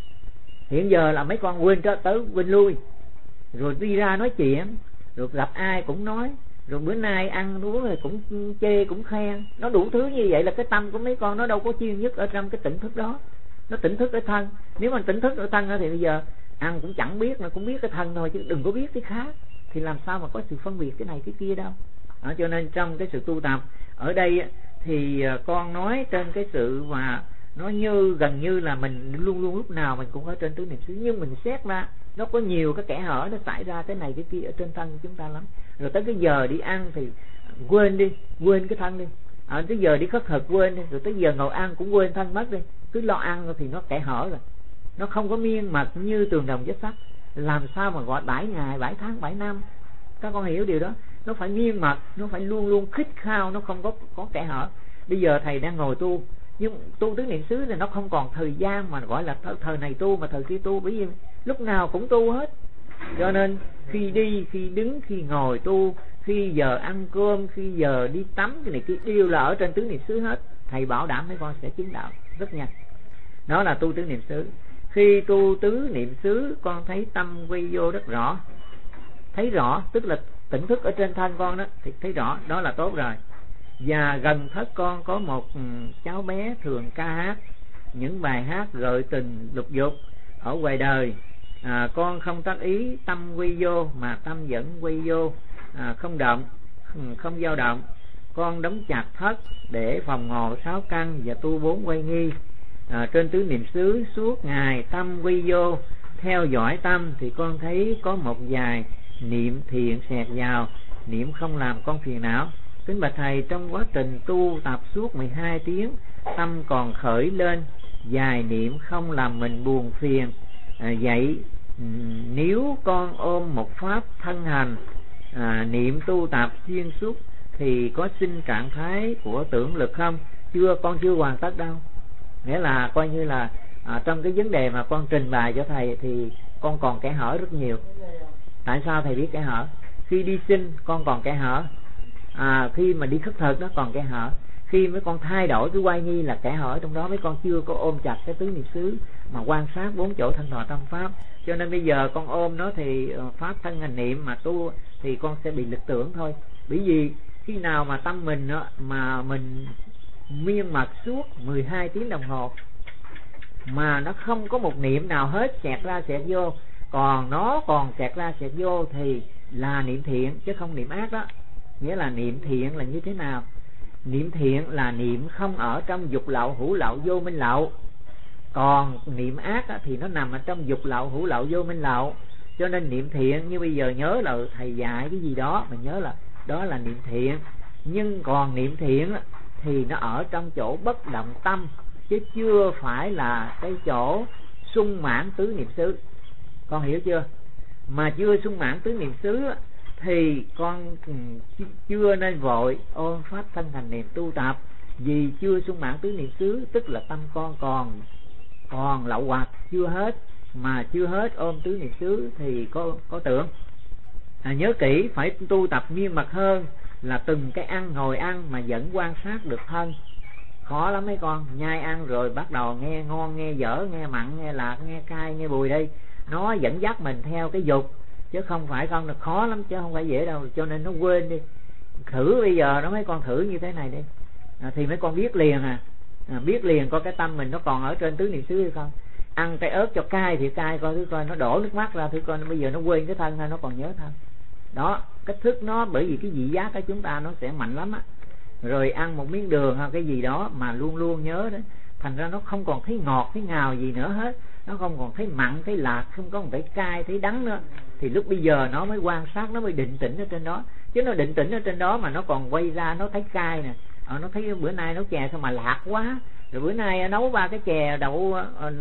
Hiện giờ là mấy con quên tới quên lui, rồi đi ra nói chuyện, rồi gặp ai cũng nói, rồi bữa nay ăn uống rồi cũng chê cũng khen, nó đủ thứ như vậy. Là cái tâm của mấy con nó đâu có chuyên nhất ở trong cái tỉnh thức đó, nó tỉnh thức ở thân. Nếu mà tỉnh thức ở thân thì bây giờ ăn cũng chẳng biết, nó cũng biết cái thân thôi chứ đừng có biết cái khác, thì làm sao mà có sự phân biệt cái này cái kia đâu. Cho nên trong cái sự tu tập ở đây thì con nói trên cái sự mà nó như gần như là mình luôn luôn lúc nào mình cũng ở trên tứ niệm xứ, nhưng mình xét ra nó có nhiều cái kẽ hở nó xảy ra cái này cái kia ở trên thân của chúng ta lắm. Rồi tới cái giờ đi ăn thì quên cái thân đi, tới giờ đi khất thực quên đi, rồi tới giờ ngồi ăn cũng quên thân mất đi, cứ lo ăn thì nó kẽ hở rồi, nó không có miên mật như tường đồng vách sắt. Làm sao mà gọi 7 ngày, 7 tháng, 7 năm? Các con hiểu điều đó. Nó phải miên mật, nó phải luôn luôn khích khao, nó không có kẽ hở. Bây giờ thầy đang ngồi tu, nhưng tu tứ niệm xứ thì nó không còn thời gian mà gọi là thời này tu mà thời kia tu, bởi vì lúc nào cũng tu hết. Cho nên khi đi, khi đứng, khi ngồi tu, khi giờ ăn cơm, khi giờ đi tắm, cái này kia đều là ở trên tứ niệm xứ hết. Thầy bảo đảm mấy con sẽ chứng đạo rất nhanh. Đó là tu tứ niệm xứ. Khi tu tứ niệm xứ, con thấy tâm quy vô rất rõ, thấy rõ tức là tỉnh thức ở trên thân con đó thì thấy rõ, đó là tốt rồi. Và gần thất con có một cháu bé thường ca hát những bài hát gợi tình lục dục ở ngoài đời. Con không tác ý tâm quy vô, mà tâm vẫn quy vô, không động, không dao động. Con đóng chặt thất để phòng ngộ 6 căn và tu 4 quay nghi. Trên tứ niệm xứ suốt ngày tâm quy vô, theo dõi tâm thì con thấy có một vài niệm thiện xẹt vào, niệm không làm con phiền não. Kính bạch thầy, trong quá trình tu tập suốt 12 tiếng, tâm còn khởi lên vài niệm không làm mình buồn phiền. Vậy nếu con ôm một pháp thân hành, niệm tu tập xuyên suốt thì có sinh trạng thái của tưởng lực không? Con chưa hoàn tất đâu. Nghĩa là coi như là trong cái vấn đề mà con trình bày cho thầy thì con còn kẽ hở rất nhiều. Tại sao thầy biết kẽ hở? Khi đi sinh con còn kẽ hở, khi mà đi khất thực nó còn kẽ hở, khi mấy con thay đổi cái quay nghi là kẽ hở trong đó. Mấy con chưa có ôm chặt cái tứ niệm xứ mà quan sát 4 chỗ thân thọ tâm pháp. Cho nên bây giờ con ôm nó thì pháp thân hành niệm mà tu thì con sẽ bị lực tưởng thôi. Bởi vì khi nào mà tâm mình mà mình miên mật suốt 12 tiếng đồng hồ mà nó không có một niệm nào hết xẹt ra xẹt vô, còn nó còn xẹt ra xẹt vô thì là niệm thiện chứ không niệm ác đó. Nghĩa là niệm thiện là như thế nào? Niệm thiện là niệm không ở trong dục lậu, hữu lậu, vô minh lậu. Còn niệm ác thì nó nằm ở trong dục lậu, hữu lậu, vô minh lậu. Cho nên niệm thiện, như bây giờ nhớ là thầy dạy cái gì đó, mình nhớ là đó là niệm thiện. Nhưng còn niệm thiện thì nó ở trong chỗ bất động tâm, chứ chưa phải là cái chỗ sung mãn tứ niệm xứ. Con hiểu chưa? Mà chưa sung mãn tứ niệm xứ thì con chưa nên vội ôm pháp thân hành niệm tu tập. Vì chưa sung mãn tứ niệm xứ, tức là tâm con còn lậu hoặc chưa hết. Mà chưa hết ôm tứ niệm xứ thì có tưởng. Nhớ kỹ, phải tu tập nghiêm mật hơn là từng cái ăn ngồi ăn mà vẫn quan sát được thân. Khó lắm mấy con. Nhai ăn rồi bắt đầu nghe ngon, nghe dở, nghe mặn, nghe lạc, nghe cay, nghe bùi đi. Nó dẫn dắt mình theo cái dục, chứ không phải con là khó lắm, chứ không phải dễ đâu. Cho nên nó quên đi. Thử bây giờ nó mấy con thử như thế này đi, thì mấy con biết liền biết liền coi cái tâm mình nó còn ở trên tứ niệm xứ hay không. Ăn cái ớt cho cay thì cay, coi thử coi nó đổ nước mắt ra thử coi bây giờ nó quên cái thân hay nó còn nhớ thân. Đó, cách thức nó, bởi vì cái vị giác của chúng ta nó sẽ mạnh lắm á. Rồi ăn một miếng đường hay cái gì đó mà luôn luôn nhớ đấy, thành ra nó không còn thấy ngọt thấy ngào gì nữa hết, nó không còn thấy mặn thấy lạc, không có còn thấy cay thấy đắng nữa. Thì lúc bây giờ nó mới quan sát, nó mới định tĩnh ở trên đó. Chứ nó định tĩnh ở trên đó mà nó còn quay ra nó thấy cay nè, nó thấy bữa nay nấu chè sao mà lạc quá, rồi bữa nay nấu 3 cái chè đậu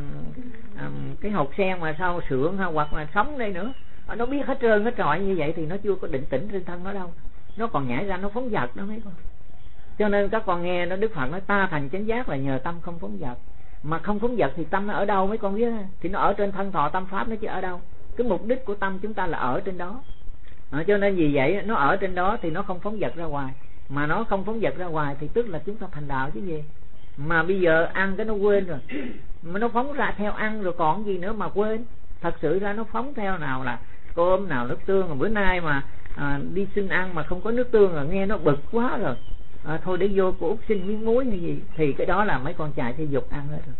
cái hột sen mà sao sượng ha, hoặc là sống đây nữa. Nó biết hết trơn hết trọi như vậy thì nó chưa có định tĩnh trên thân nó đâu, nó còn nhảy ra nó phóng dật đó mấy con. Cho nên các con nghe nó Đức Phật nói ta thành chánh giác là nhờ tâm không phóng dật. Mà không phóng dật thì tâm nó ở đâu mấy con biết? Thì nó ở trên thân thọ tâm pháp nó chứ ở đâu. Cái mục đích của tâm chúng ta là ở trên đó. Cho nên vì vậy nó ở trên đó thì nó không phóng dật ra ngoài. Mà nó không phóng dật ra ngoài thì tức là chúng ta thành đạo chứ gì. Mà bây giờ ăn cái nó quên rồi, mà nó phóng ra theo ăn rồi còn gì nữa mà quên. Thật sự ra nó phóng theo nào là cơm nào nước tương. Rồi bữa nay mà đi xin ăn mà không có nước tương rồi nghe nó bực quá rồi, thôi để vô cô Út xin miếng muối hay gì, thì cái đó là mấy con chạy theo dục ăn hết rồi.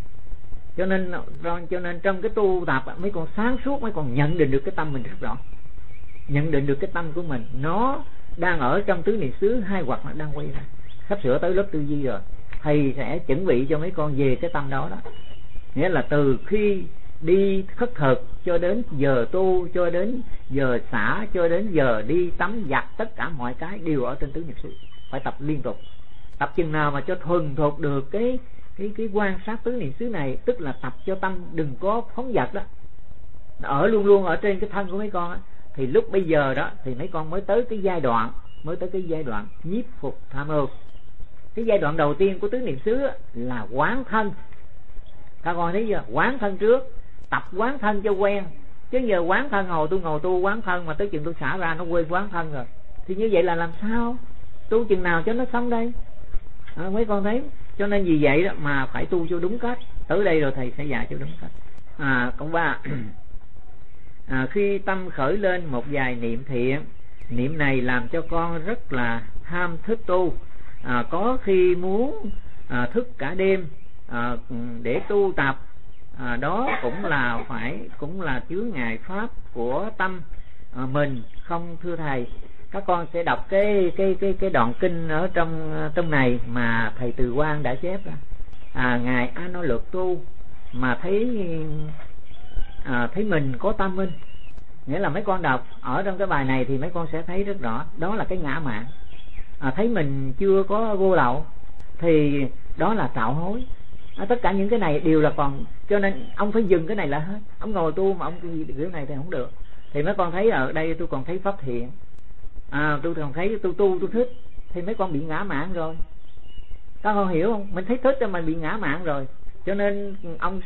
Cho nên trong cái tu tập mấy con sáng suốt, mấy con nhận định được cái tâm mình rất rõ, nhận định được cái tâm của mình nó đang ở trong tứ niệm xứ hay hoặc nó đang quay ra. Sắp sửa tới lớp tư duy rồi, thầy sẽ chuẩn bị cho mấy con về cái tâm đó đó. Nghĩa là từ khi đi khất thực cho đến giờ tu, cho đến giờ xả, cho đến giờ đi tắm giặt, tất cả mọi cái đều ở trên tứ niệm xứ. Phải tập liên tục, tập chừng nào mà cho thuần thuộc được cái quan sát tứ niệm xứ này, tức là tập cho tâm đừng có phóng dật đó, ở luôn luôn ở trên cái thân của mấy con á. Thì lúc bây giờ đó thì mấy con mới tới cái giai đoạn nhiếp phục tham ưu. Cái giai đoạn đầu tiên của tứ niệm xứ là quán thân. Các con thấy chưa? Quán thân trước, tập quán thân cho quen. Chứ giờ quán thân ngồi tu quán thân mà tới chừng tôi xả ra nó quên quán thân rồi, thì như vậy là làm sao tu chừng nào cho nó xong đây? Mấy con thấy. Cho nên vì vậy đó mà phải tu cho đúng cách. Tới đây rồi thầy sẽ dạy cho đúng cách. Câu 3. Khi tâm khởi lên một vài niệm thiện, niệm này làm cho con rất là ham thích tu, có khi muốn thức cả đêm để tu tập, đó cũng là chướng ngại pháp của tâm mình, không thưa thầy. Các con sẽ đọc cái đoạn kinh ở trong này mà thầy Từ Quang đã chép ra. Ngài A Nô Lược tu mà thấy mình có tâm minh, nghĩa là mấy con đọc ở trong cái bài này thì mấy con sẽ thấy rất rõ, đó là cái ngã mạn. Thấy mình chưa có vô lậu thì đó là tạo hối. Tất cả những cái này đều là còn, cho nên ông phải dừng cái này lại hết. Ông ngồi tu mà ông cái này thì không được. Thì mấy con thấy ở đây tôi còn thấy pháp thiện, tôi còn thấy tôi thích, thì mấy con bị ngã mạn rồi. Các con hiểu không? Mình thấy thích cho mình bị ngã mạn rồi. Cho nên ông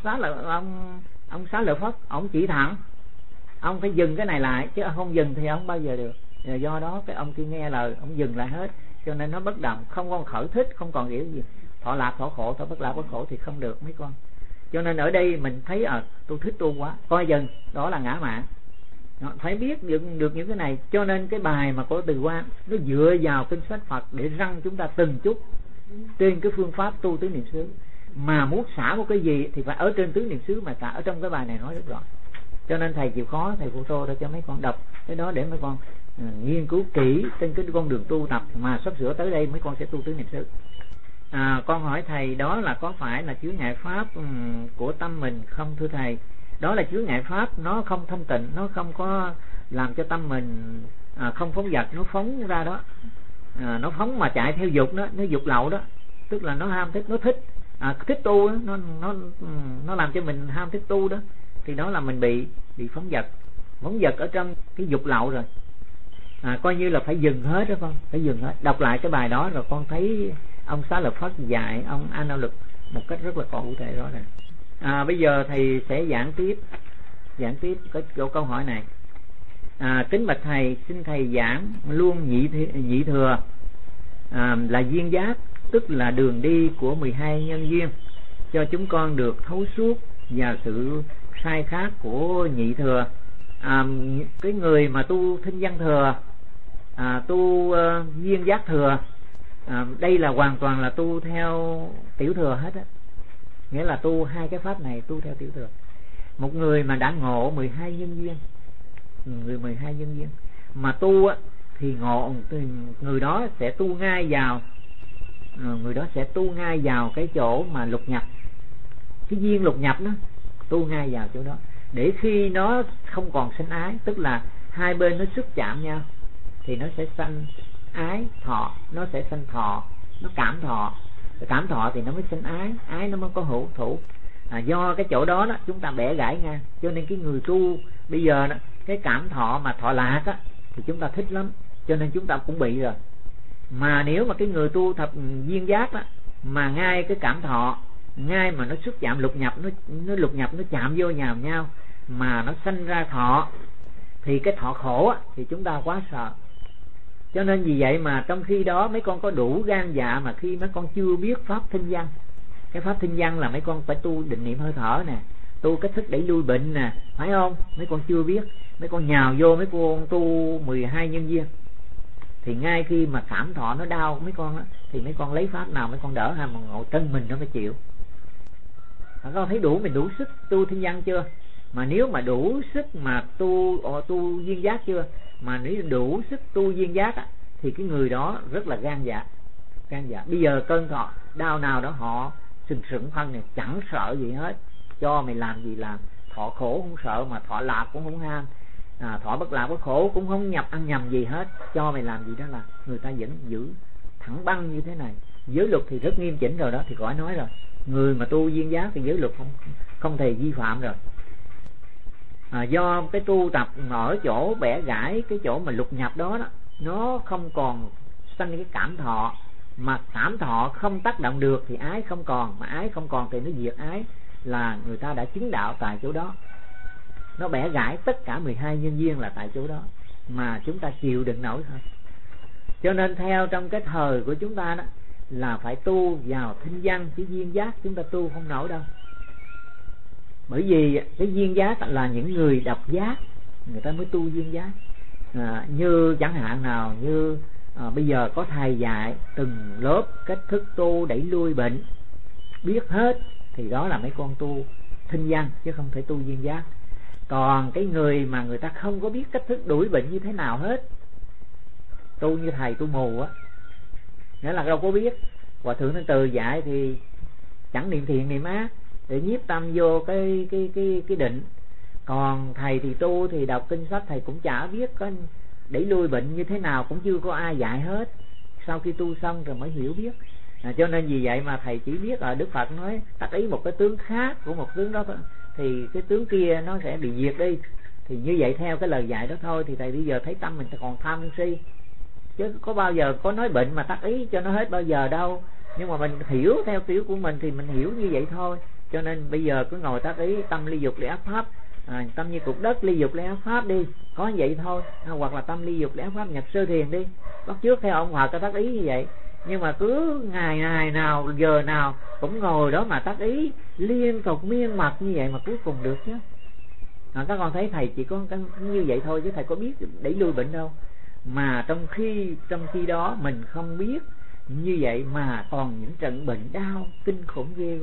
Xá Lợi Phất ông chỉ thẳng ông phải dừng cái này lại, chứ không dừng thì ông bao giờ được. Do đó cái ông kia nghe lời ông dừng lại hết, cho nên nó bất động, không còn khởi thích, không còn hiểu gì. Thọ lạc thọ khổ, thọ bất lạc bất khổ thì không được mấy con. Cho nên ở đây mình thấy tôi thích tu quá, coi dừng, đó là ngã mạn. Phải biết được những cái này. Cho nên cái bài mà của Từ Quang nó dựa vào kinh sách Phật để răng chúng ta từng chút trên cái phương pháp tu tứ niệm xứ. Mà muốn xả một cái gì thì phải ở trên tứ niệm xứ, mà cả ở trong cái bài này nói rất rõ. Cho nên thầy chịu khó, thầy phụ tô cho mấy con đọc cái đó để mấy con nghiên cứu kỹ trên cái con đường tu tập, mà sắp sửa tới đây mấy con sẽ tu tứ niệm xứ. Con hỏi thầy, đó là có phải là chướng ngại pháp của tâm mình không thưa thầy? Đó là chướng ngại pháp, nó không thanh tịnh, nó không có làm cho tâm mình không phóng dật, nó phóng ra đó. Nó phóng mà chạy theo dục đó, nó dục lậu đó, tức là nó ham thích, nó thích thích tu đó, nó làm cho mình ham thích tu đó, thì đó là mình bị phóng dật ở trong cái dục lậu rồi. Coi như là phải dừng hết đó con, phải dừng hết. Đọc lại cái bài đó rồi con thấy ông Xá Lợi Phất dạy ông A Nô Lực một cách rất là cụ thể rõ ràng. Bây giờ thầy sẽ giảng tiếp cái câu hỏi này. Kính bạch thầy, xin thầy giảng luôn nhị thừa là duyên giác, tức là đường đi của 12 nhân duyên, cho chúng con được thấu suốt và sự sai khác của nhị thừa. Cái người mà tu thinh văn thừa, tu duyên giác thừa, đây là hoàn toàn là tu theo tiểu thừa hết á, nghĩa là tu hai cái pháp này tu theo tiểu thừa. Một người mà đã ngộ 12 nhân duyên, người 12 nhân duyên mà tu á, thì ngộ người đó sẽ tu ngay vào cái chỗ mà lục nhập, cái duyên lục nhập đó, tu ngay vào chỗ đó, để khi nó không còn sanh ái, tức là hai bên nó xúc chạm nhau thì nó sẽ sanh ái thọ, nó sẽ sanh thọ, nó cảm thọ thì nó mới sanh ái nó mới có hữu thủ. Do cái chỗ đó đó chúng ta bẻ gãy ngang, cho nên cái người tu bây giờ đó, cái cảm thọ mà thọ lạc á thì chúng ta thích lắm, cho nên chúng ta cũng bị rồi. Mà nếu mà cái người tu thập duyên giác á, mà ngay cái cảm thọ, ngay mà nó xúc chạm lục nhập, nó lục nhập nó chạm vô nhào nhau mà nó sanh ra thọ, thì cái thọ khổ á, thì chúng ta quá sợ. Cho nên vì vậy mà trong khi đó mấy con có đủ gan dạ, mà khi mấy con chưa biết pháp thinh văn, cái pháp thinh văn là mấy con phải tu định niệm hơi thở nè, tu cách thức đẩy lui bệnh nè, phải không? Mấy con chưa biết, mấy con nhào vô mấy con tu 12 nhân duyên, thì ngay khi mà cảm thọ nó đau mấy con á, thì mấy con lấy pháp nào mấy con đỡ ha, mà ngộ chân mình nó phải chịu. Các con thấy mình đủ sức tu thinh văn chưa? Mà nếu mà đủ sức mà tu duyên giác chưa? Mà nếu đủ sức tu duyên giác á, thì cái người đó rất là gan dạ. Bây giờ cơn thọ đau nào đó họ sừng phân này, chẳng sợ gì hết, cho mày làm gì làm. Thọ khổ không sợ, mà thọ lạc cũng không ham, thọ bất lạc bất khổ cũng không ăn nhầm gì hết, cho mày làm gì đó là người ta vẫn giữ thẳng băng như thế này. Giới luật thì rất nghiêm chỉnh rồi đó, thì khỏi nói rồi. Người mà tu duyên giác thì giới luật không thể vi phạm rồi. Do cái tu tập ở chỗ bẻ gãy cái chỗ mà lục nhập đó, nó không còn sanh cái cảm thọ, mà cảm thọ không tác động được thì ái không còn, mà ái không còn thì nó diệt ái, là người ta đã chứng đạo tại chỗ đó. Nó bẻ gãy tất cả 12 nhân duyên là tại chỗ đó, mà chúng ta chịu đựng nổi thôi. Cho nên theo trong cái thời của chúng ta đó là phải tu vào thinh văn, chứ duyên giác chúng ta tu không nổi đâu. Bởi vì cái duyên giác là những người độc giác, người ta mới tu duyên giác. Như chẳng hạn nào như bây giờ có thầy dạy từng lớp cách thức tu đẩy lui bệnh, biết hết thì đó là mấy con tu thinh văn, chứ không thể tu duyên giác. Còn cái người mà người ta không có biết cách thức đuổi bệnh như thế nào hết, tu như thầy tu mù á, nghĩa là đâu có biết. Hòa thượng Thanh Từ dạy thì chẳng niệm thiện niệm ác để nhiếp tâm vô cái định. Còn thầy thì tu thì đọc kinh sách, thầy cũng chả biết có đẩy lui bệnh như thế nào, cũng chưa có ai dạy hết. Sau khi tu xong rồi mới hiểu biết. Cho nên vì vậy mà thầy chỉ biết ở Đức Phật nói tác ý một cái tướng khác của một tướng đó thôi, thì cái tướng kia nó sẽ bị diệt đi. Thì như vậy theo cái lời dạy đó thôi. Thì thầy bây giờ thấy tâm mình còn tham si, chứ có bao giờ có nói bệnh mà tác ý cho nó hết bao giờ đâu. Nhưng mà mình hiểu theo kiểu của mình thì mình hiểu như vậy thôi. Cho nên bây giờ cứ ngồi tác ý tâm ly dục ly ác pháp, tâm như cục đất ly dục ly ác pháp đi, có vậy thôi. Hoặc là tâm ly dục ly ác pháp nhập sơ thiền đi, bắt chước theo ông Hòa có tác ý như vậy. Nhưng mà cứ ngày nào giờ nào cũng ngồi đó mà tác ý liên tục miên mật như vậy mà cuối cùng được chứ. Các con thấy thầy chỉ có như vậy thôi, chứ thầy có biết đẩy lui bệnh đâu. Mà trong khi đó mình không biết như vậy mà còn những trận bệnh đau kinh khủng ghê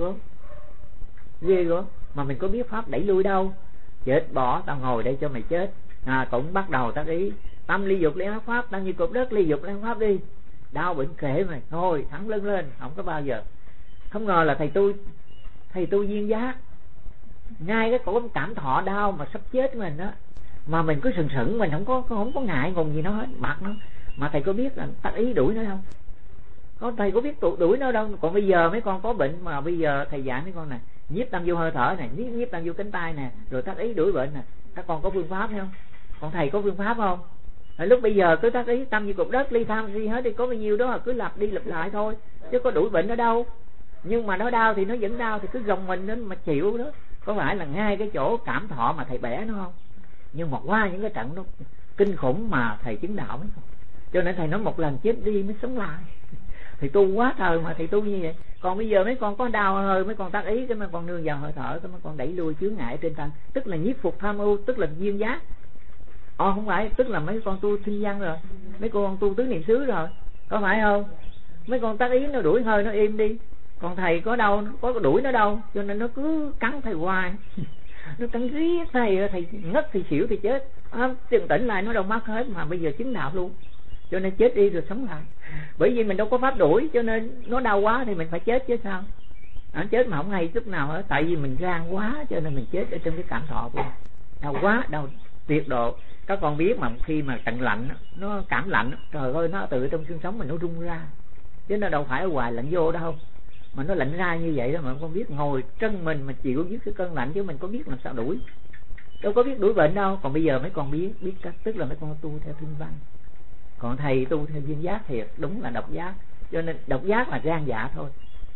gớm mà mình có biết pháp đẩy lui đâu. Chết bỏ, tao ngồi đây cho mày chết. Cũng bắt đầu tác ý tâm ly dục ly ác pháp, tâm như cục đất ly dục ly ác pháp đi, đau bệnh kệ mày, ngồi thẳng lưng lên, không có bao giờ. Không ngờ là thầy tu duyên giác, ngay cái cổ cảm thọ đau mà sắp chết mình đó, mà mình cứ sừng mình không có ngại ngùng gì nó hết, mặt nó. Mà thầy có biết là tác ý đuổi nó không? Có, thầy có biết đuổi nó đâu. Còn bây giờ mấy con có bệnh mà bây giờ thầy dạy mấy con này nhiếp tâm vô hơi thở này, nhiếp tâm vô cánh tay nè, rồi tác ý đuổi bệnh nè. Các con có phương pháp không? Còn thầy có phương pháp không? Lúc bây giờ cứ tác ý tâm như cục đất ly tham si hết đi, có bao nhiêu đó cứ lặp đi lặp lại thôi, chứ có đuổi bệnh ở đâu. Nhưng mà nó đau thì nó vẫn đau, thì cứ gồng mình đến mà chịu đó. Có phải là ngay cái chỗ cảm thọ mà thầy bẻ nó không? Nhưng mà qua những cái trận nó kinh khủng mà thầy chứng đạo mới không. Cho nên thầy nói một lần chết đi mới sống lại. Thầy tu quá trời mà thầy tu như vậy. Còn bây giờ mấy con có đau hơi, mấy con tác ý cái mấy con nương vào hơi thở, cái mấy con đẩy lui chướng ngại trên thân, tức là nhiếp phục tham ưu, tức là duyên giác. Không phải, tức là mấy con tu sinh văn rồi, mấy con tu tứ niệm xứ rồi, có phải không? Mấy con tác ý nó đuổi hơi nó im đi. Còn thầy có đâu có đuổi nó đâu, cho nên nó cứ cắn thầy hoài. Nó cắn riết thầy ngất thì xỉu thì chết. Tỉnh tỉnh lại nó đâu mất hết, mà bây giờ chứng đạo luôn. Cho nên chết đi rồi sống lại. Bởi vì mình đâu có pháp đuổi, cho nên nó đau quá thì mình phải chết chứ sao. Chết mà không hay chút nào hết. Tại vì mình gan quá cho nên mình chết ở trong cái cảm thọ của mình. Đau quá, đau tuyệt độ. Các con biết mà khi mà cận lạnh, nó cảm lạnh, trời ơi, nó từ trong xương sống mình nó rung ra. Chứ nó đâu phải ở ngoài lạnh vô đâu. Mà nó lạnh ra như vậy đó mà con biết, ngồi chân mình mà chịu với cái cơn lạnh, chứ mình có biết làm sao đuổi. Đâu có biết đuổi bệnh đâu. Còn bây giờ mấy con biết cách, tức là mấy con tu theo thiên văn. Còn thầy tu theo duyên giác thiệt, đúng là độc giác. Cho nên độc giác là gan dạ thôi,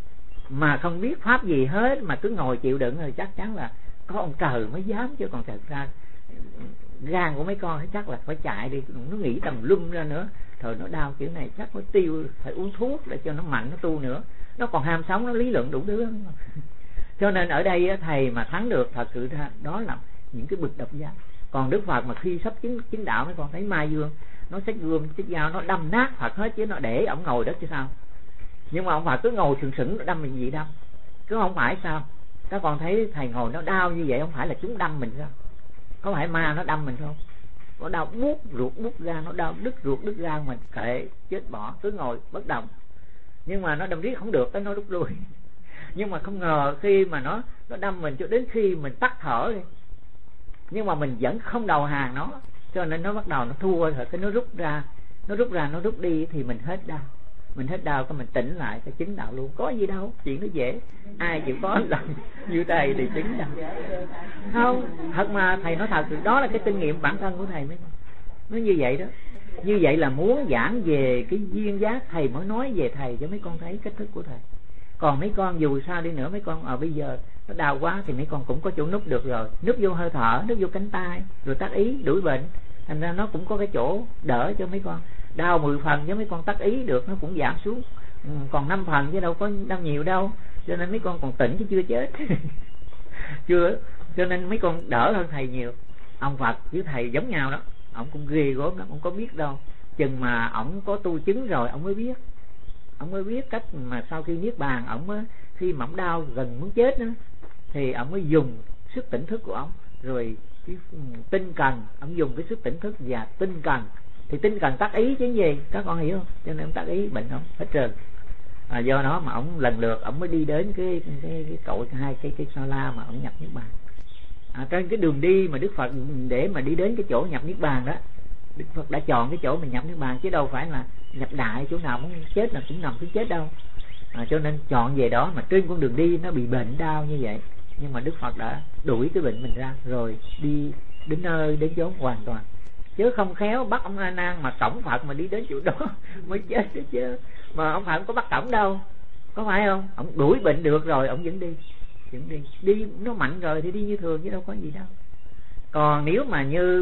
mà không biết pháp gì hết, mà cứ ngồi chịu đựng rồi chắc chắn là có ông trời mới dám. Chứ còn thật ra gan của mấy con chắc là phải chạy đi, nó nghĩ tầm lum ra nữa. Thời nó đau kiểu này chắc phải tiêu, phải uống thuốc để cho nó mạnh nó tu nữa. Nó còn ham sống, nó lý luận đủ thứ. Cho nên ở đây thầy mà thắng được thật sự ra đó là những cái bực độc giác. Còn Đức Phật mà khi sắp chứng đạo, mấy con thấy Mai Dương nó xách gươm xách dao nó đâm nát Phật hết, chứ nó để ổng ngồi đất chứ sao. Nhưng mà ông Phật cứ ngồi sừng nó đâm mình gì đâm, cứ không phải sao. Các con thấy thầy ngồi nó đau như vậy, không phải là chúng đâm mình sao? Có phải ma nó đâm mình không? Nó đau buốt ruột buốt ra, nó đau đứt ruột đứt ra, mình kệ chết bỏ, cứ ngồi bất động. Nhưng mà nó đâm riết không được, cái nó rút lui. Nhưng mà không ngờ khi mà nó đâm mình cho đến khi mình tắt thở đi, nhưng mà mình vẫn không đầu hàng nó, cho nên nó bắt đầu nó thua rồi, cái nó rút ra nó rút đi thì mình hết đau, cái mình tỉnh lại, cái chứng đạo luôn. Có gì đâu, chuyện nó dễ, ai chịu có lòng như thầy thì chứng đạo. Không, thật mà thầy nói thật, đó là cái kinh nghiệm bản thân của thầy mới nó như vậy đó. Như vậy là muốn giảng về cái duyên giác, thầy mới nói về thầy cho mấy con thấy cách thức của thầy. Còn mấy con dù sao đi nữa, mấy con bây giờ nó đau quá thì mấy con cũng có chỗ núp được rồi, núp vô hơi thở, núp vô cánh tay, rồi tác ý đuổi bệnh. Thành ra nó cũng có cái chỗ đỡ cho mấy con. Đau 10 phần với mấy con tác ý được, nó cũng giảm xuống còn 5 phần chứ đâu có đau nhiều đâu. Cho nên mấy con còn tỉnh chứ chưa chết. Chưa, cho nên mấy con đỡ hơn thầy nhiều. Ông Phật với thầy giống nhau đó, ông cũng ghê gớm lắm, ông có biết đâu. chừng mà ổng có tu chứng rồi ổng mới biết cách mà sau khi niết bàn ổng mới, khi mà ổng đau gần muốn chết đó, thì ổng mới dùng sức tỉnh thức của ổng, rồi cái tinh cần, ổng dùng cái sức tỉnh thức và tinh cần, thì tinh cần tác ý chứ gì, các con hiểu không? Cho nên ổng tác ý bệnh không hết trơn. Do đó mà ổng lần lượt ổng mới đi đến cái cội hai cái sa la mà ổng nhập niết bàn. Trên cái đường đi mà Đức Phật để mà đi đến cái chỗ nhập niết bàn đó, Đức Phật đã chọn cái chỗ mình nhập niết bàn, chứ đâu phải là nhập đại chỗ nào muốn chết là cũng nằm cứ chết đâu. Cho nên chọn về đó, mà trên con đường đi nó bị bệnh đau như vậy, nhưng mà Đức Phật đã đuổi cái bệnh mình ra rồi đi đến nơi đến chốn hoàn toàn, chứ không khéo bắt ông A Nan mà cổng Phật mà đi đến chỗ đó mới chết chứ. Mà ông Phật không có bắt cổng đâu, có phải không? Ông đuổi bệnh được rồi ông vẫn đi nó mạnh rồi thì đi như thường chứ đâu có gì đâu. Còn nếu mà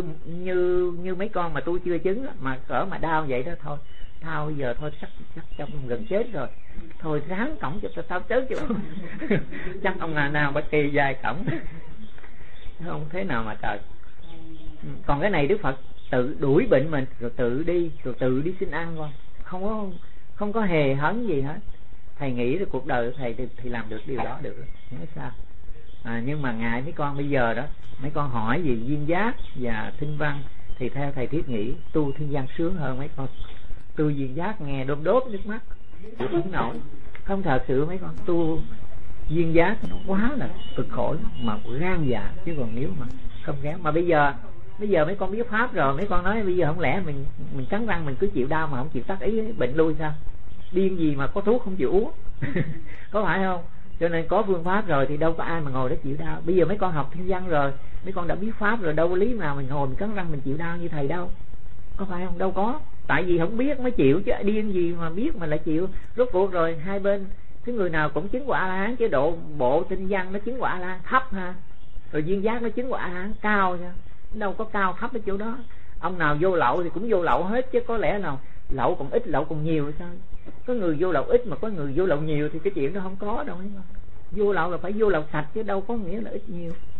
như mấy con mà tôi chưa chứng mà cỡ mà đau vậy đó, thôi thao giờ thôi chắc trong gần chết rồi, thôi ráng cổng cho tao chết chứ chắc ông nào bất kỳ dài cổng không thế nào mà trời. Còn cái này Đức Phật tự đuổi bệnh mình rồi tự đi xin ăn con, không có hề hấn gì hết. Thầy nghĩ là cuộc đời thầy thì làm được điều đó được, không biết sao. Nhưng mà ngại mấy con bây giờ đó, mấy con hỏi về duyên giác và thinh văn thì theo thầy thiết nghĩ tu thiên văn sướng hơn mấy con. Tu duyên giác nghe đôm đốt nước mắt không nổi, không thật sự mấy con tu duyên giác nó quá là cực khổ mà gan dạ, chứ còn nếu mà không khéo. Mà bây giờ mấy con biết pháp rồi, mấy con nói bây giờ không lẽ mình cắn răng mình cứ chịu đau mà không chịu tác ý bệnh lui sao? Điên gì mà có thuốc không chịu uống có phải không? Cho nên có phương pháp rồi thì đâu có ai mà ngồi để chịu đau. Bây giờ mấy con học thiên văn rồi, mấy con đã biết pháp rồi, đâu có lý nào mình ngồi mình cắn răng mình chịu đau như thầy đâu, có phải không? Đâu có, tại vì không biết mới chịu chứ, điên gì mà biết mà lại chịu. Rốt cuộc rồi hai bên cái người nào cũng chứng quả A La Hán, chứ bộ tinh văn nó chứng quả A La Hán thấp ha, rồi duyên giác nó chứng quả A La Hán cao nha, đâu có cao thấp ở chỗ đó. Ông nào vô lậu thì cũng vô lậu hết, chứ có lẽ nào lậu còn ít lậu còn nhiều sao? Có người vô lậu ít mà có người vô lậu nhiều thì cái chuyện đó không có đâu. Vô lậu là phải vô lậu sạch chứ đâu có nghĩa là ít nhiều.